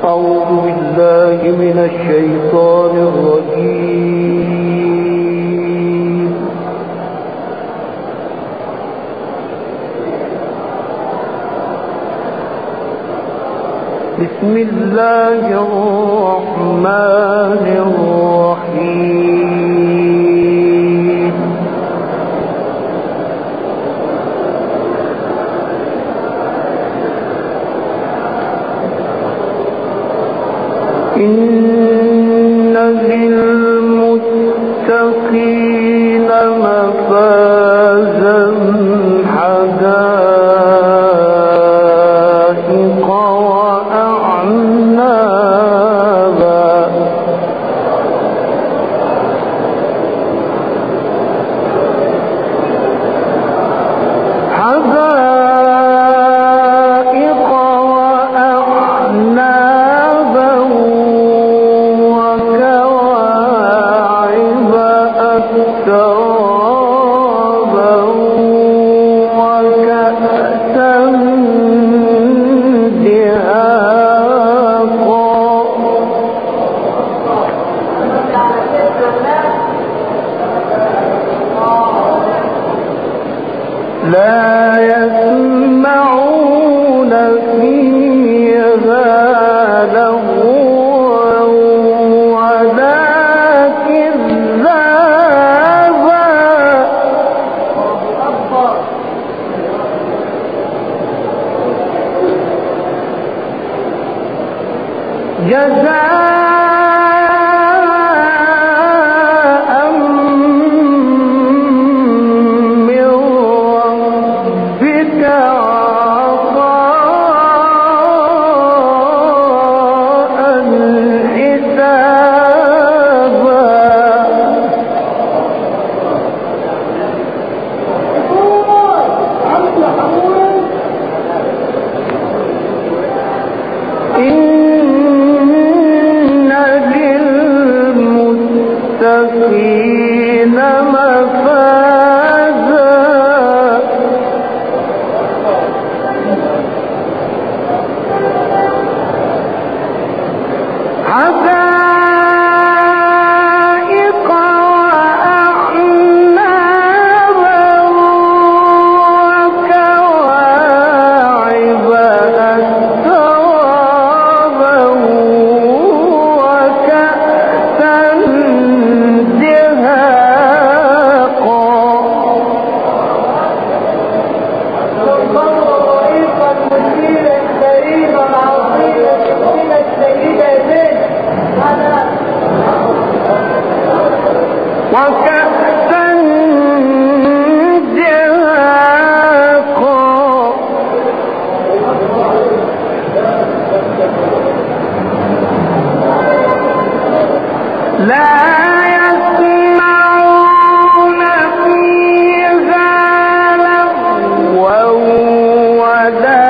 أعوذ بالله من الشيطان الرجيم. بسم الله الرحمن الرحيم. إن للمتقين مفازا حدائق وأعنابا لا يسمعون فيها لغوا ولا كذابا جزاء للمتقين مفازا حدائق وأعنابا وكواعب أترابا وكأسا وكأسا دهاقا لا يسمعون فيها لغوا ولا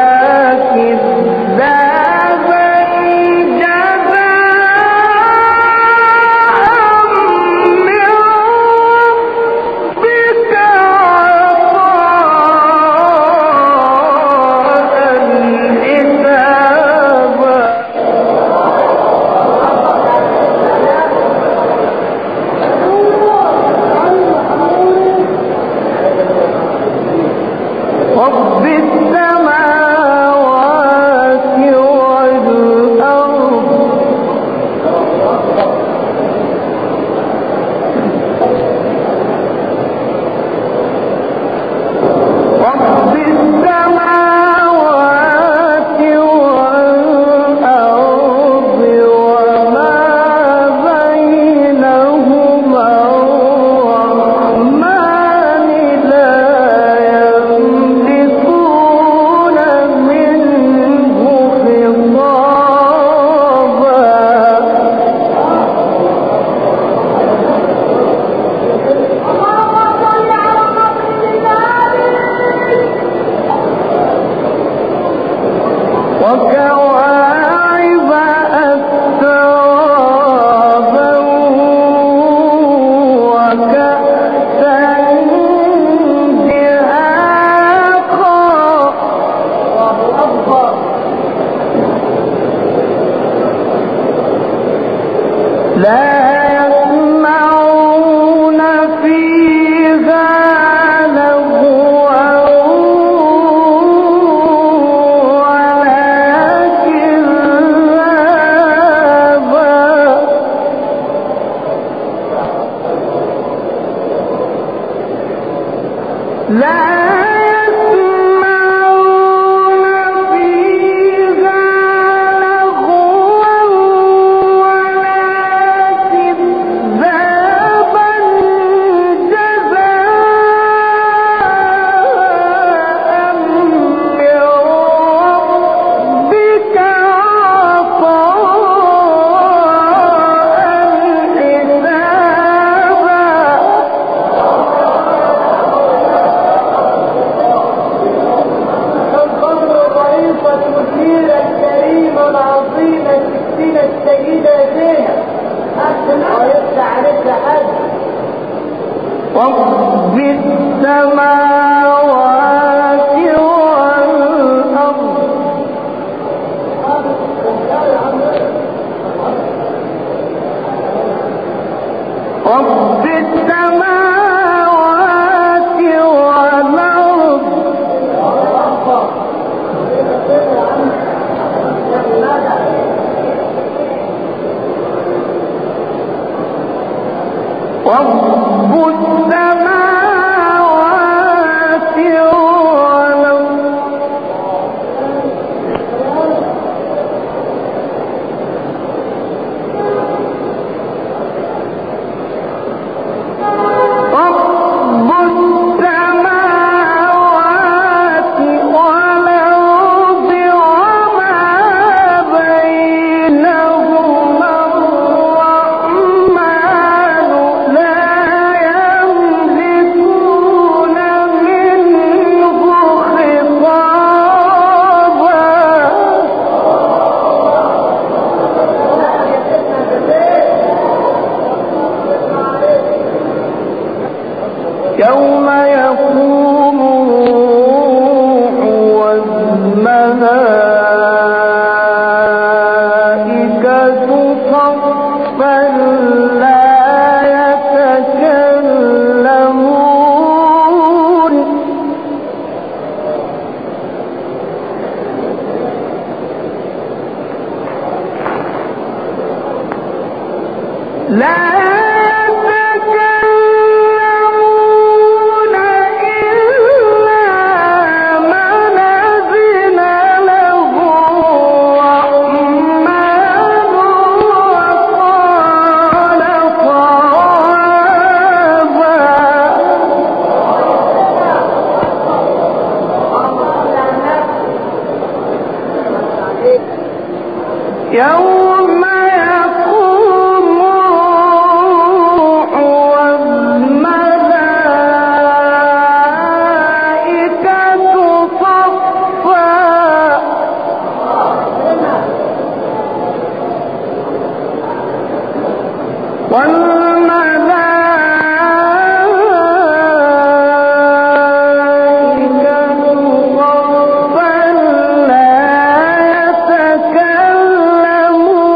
كذابا رب السماوات والأرض رب السماوات والأرض رب السماوات والأرض رب السماوات والأرض وما بينهما الرحمن لا يملكون منه خطابا يوم يقوم الروح والملائكة صفا لا يتكلمون لا يتكلمون إلا من أذن له الرحمن وقال صوابا يوم يقوم الروح والملائكة صفا والملائكة صفا لا يتكلمون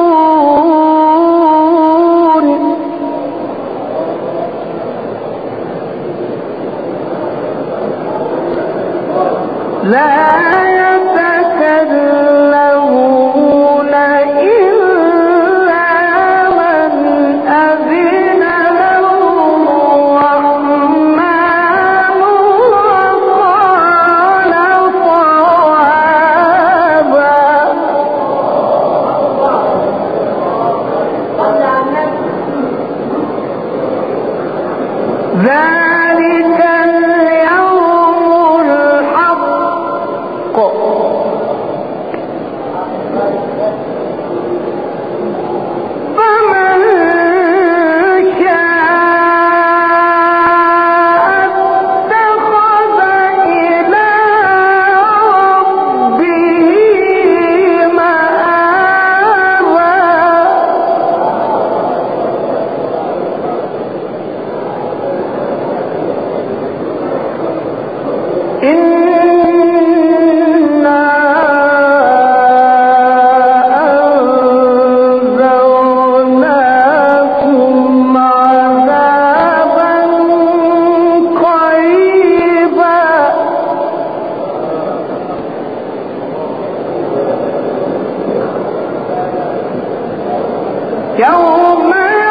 يوم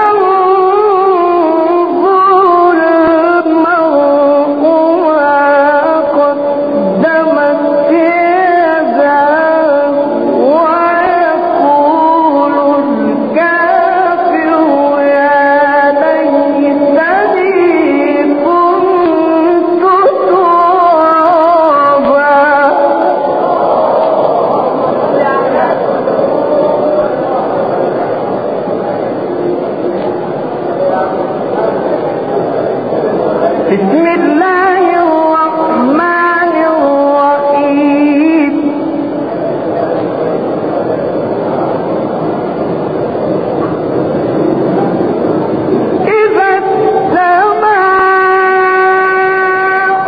ينظر المرء ما قدمت يداه ويقول الكافر يا ليتني كنت ترابا. بسم الله الرحمن الرحيم. إذا السماء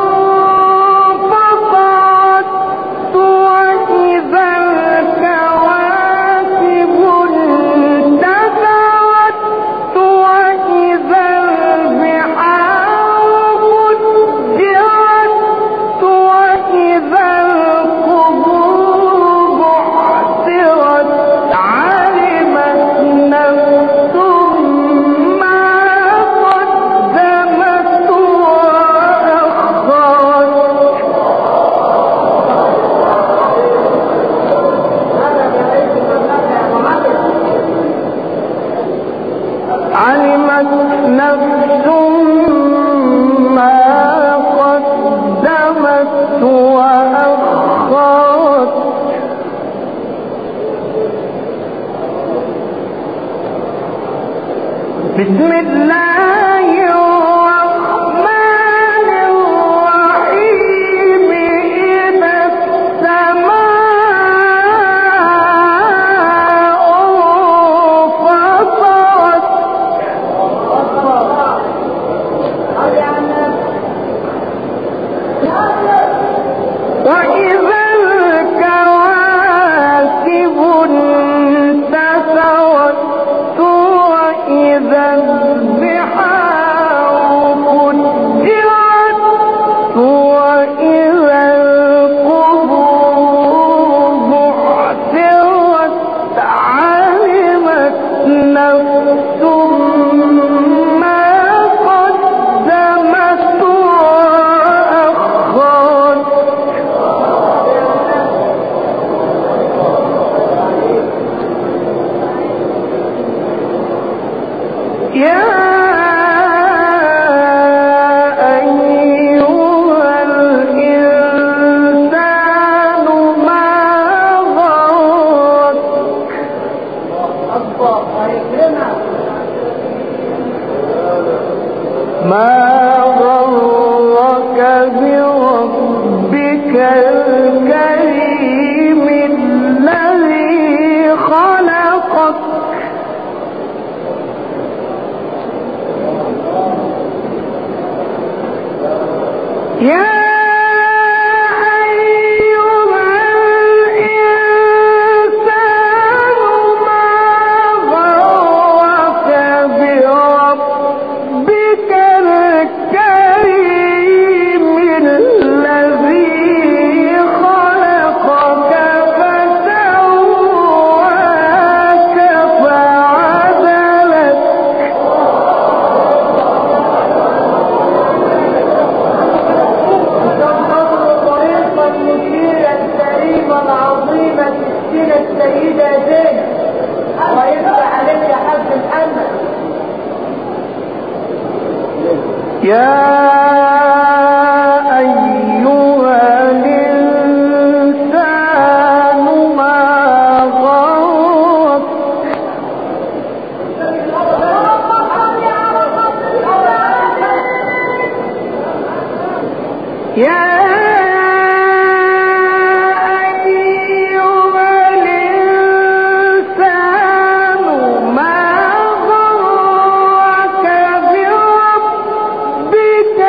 انفطرت وإذا الكواكب انتثرت وإذا البحار فجرت وإذا القبور بعثرت علمت نفس ما قدمت وأخرت. علمت نفس ما قدمت وأخرت. بسم الله الرحمن الرحيم. إذا السماء انفطرت وإذا الكواكب انتثرت وإذا البحار فجرت وإذا القبور بعثرت علمت نفس ما قدمت وأخرت. يا أيها الإنسان ما غرك بربك الكريم الذي خلقك يا أيها الإنسان ما غرك بربك الكريم الذي خلقك فسواك فعدلك. السيدة زينب ويفتح عليك يا حاج محمد. يا أيها الإنسان ما غرك يا بك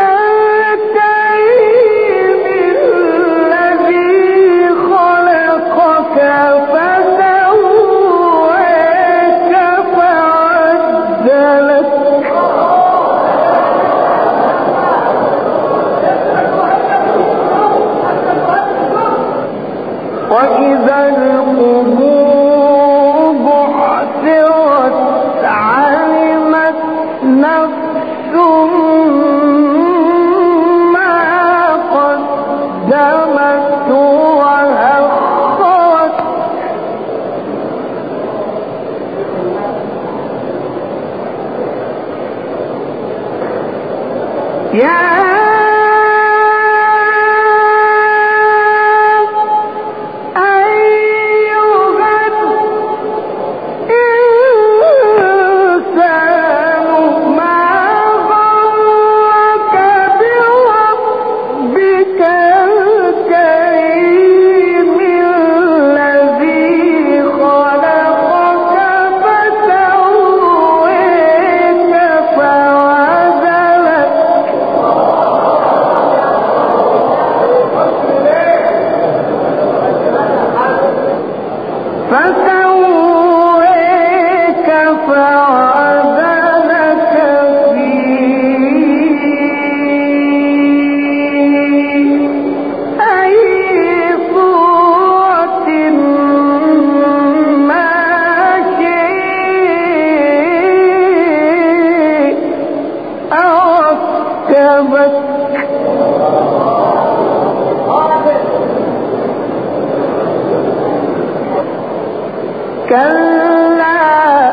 كلا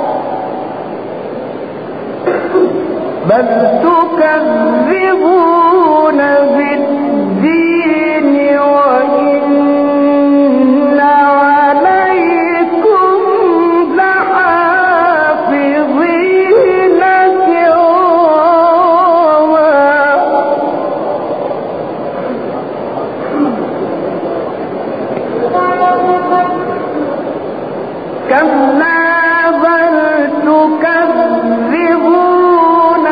بل تكذبون بالدين وإن عليكم لحافظين كلا بل تكذبون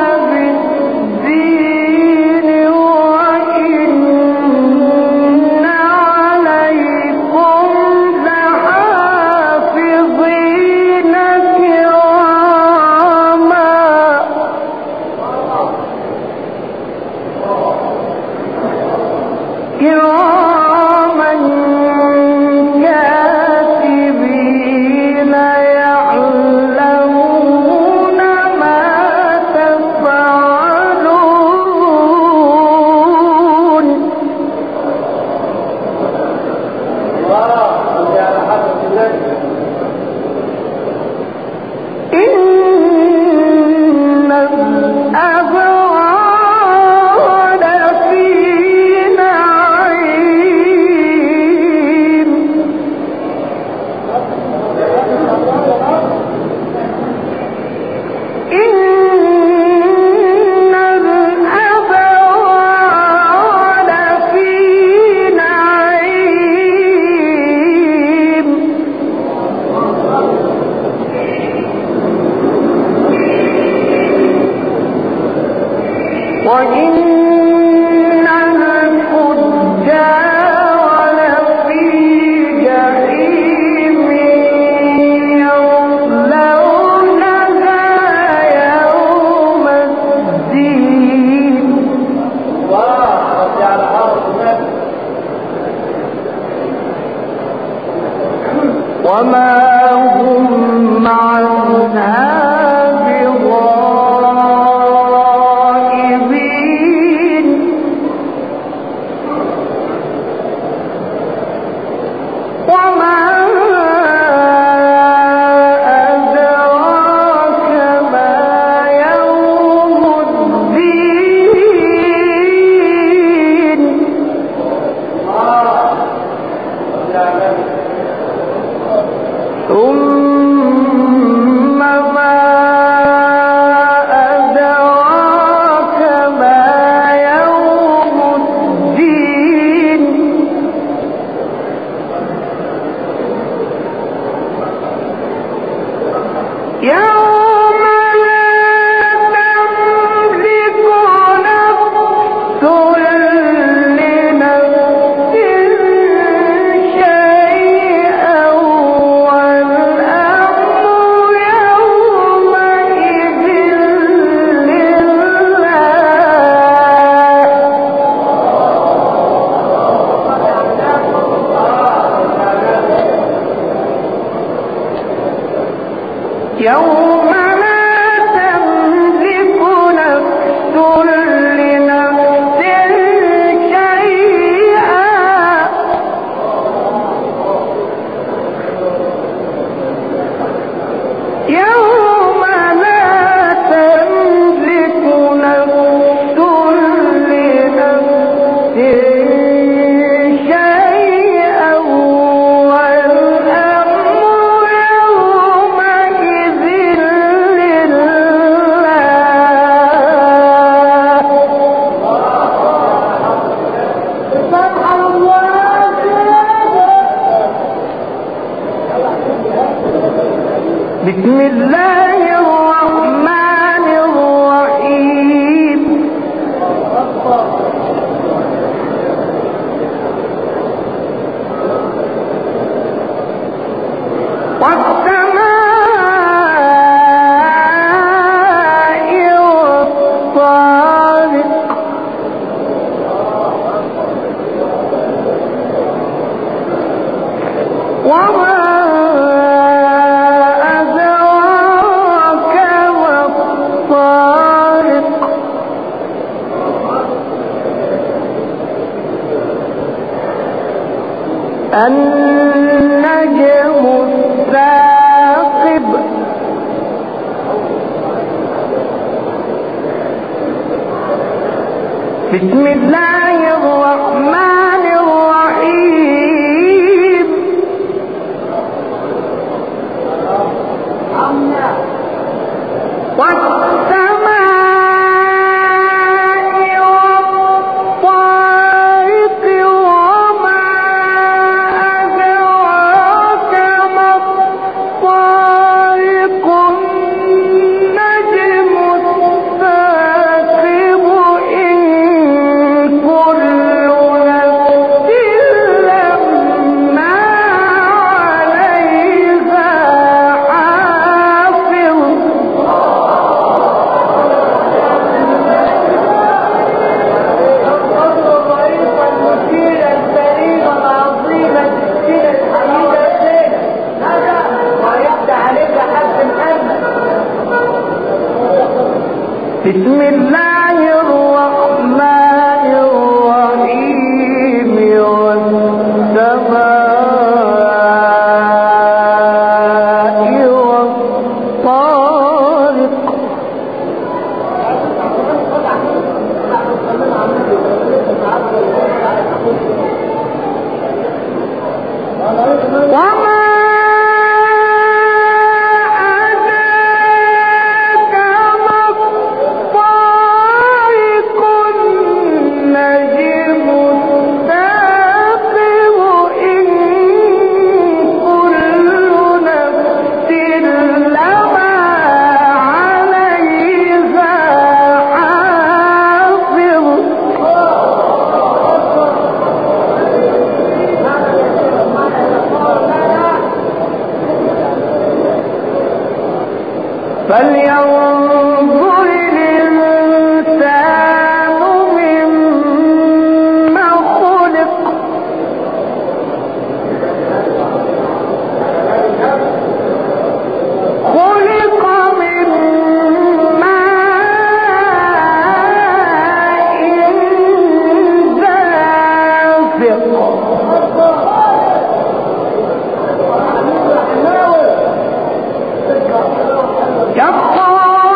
بالدين وإن عليكم لحافظين كراما كاتبين يعلمون ما تفعلون إن الأبرار في نعيم إن الأبرار في نعيم وإن الفجار لفي جحيم يصلونها يوم الدين وما هم عنها بغائبين وما أدراك ما يوم الدين ثم ما أدراك ما يوم الدين يوم لا تملك نفس لنفس شيئا والأمر يومئذ لله يوم لا تملك نفس لنفس شيئا يوم لا تملك نفس بسم الله الرحمن الرحيم والسماء والطارق وما أدراك ما الطارق النجم الثاقب بسم الله الرحمن الرحيم والسماء والطارق وما أدراك ما الطارق النجم الثاقب إن كل نفس لما عليها حافظ بسم الله الرحمن الرحيم والسماء والطارق وما أدراك ما الطارق النجم الثاقب إن كل نفس لما عليها حافظ فلينظر الإنسان مما خلق خلق من ماء دافق يخرج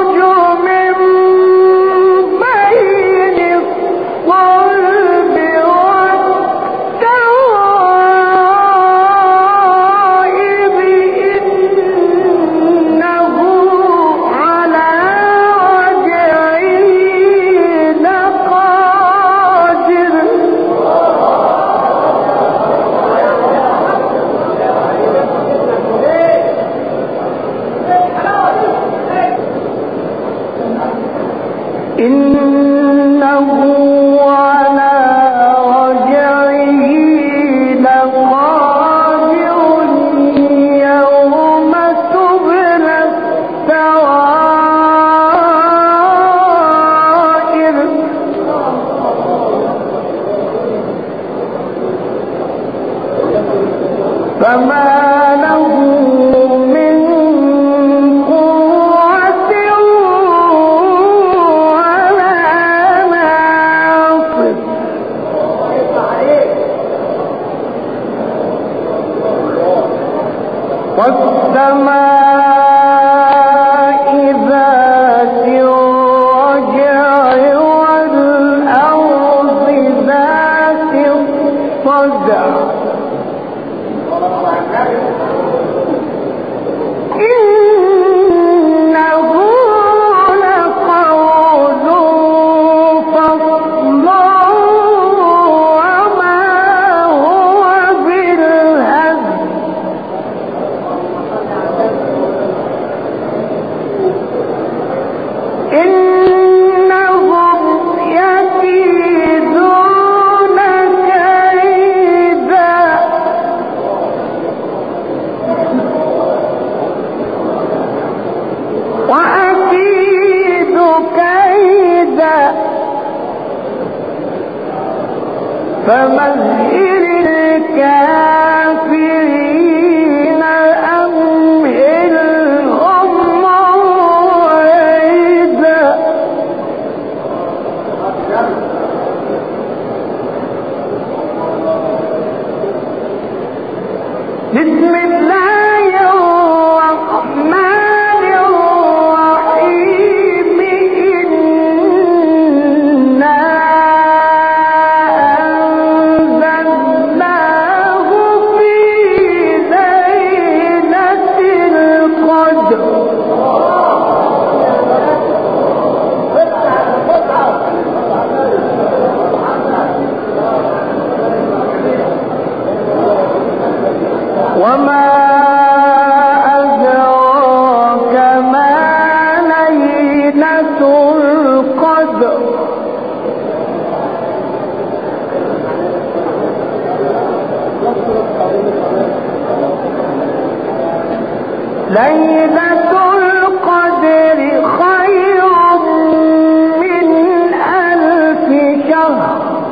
ليلة القدر خير من 1000 شهر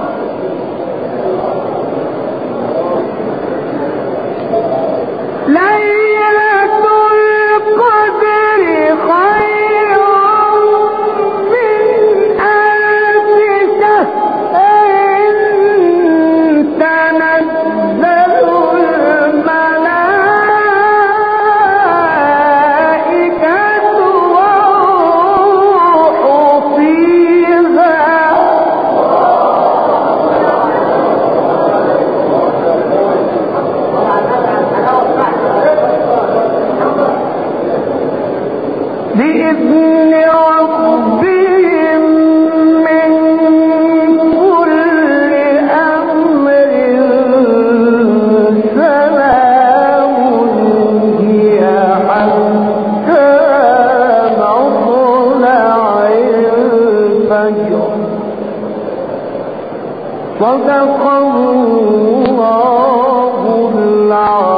ليلة القدر خير من 1000 شهر تنزل الملائكة والروح فيها بإذن ربهم من كل أمر سلام هي حتى مطلع الفجر صدق الله العظيم.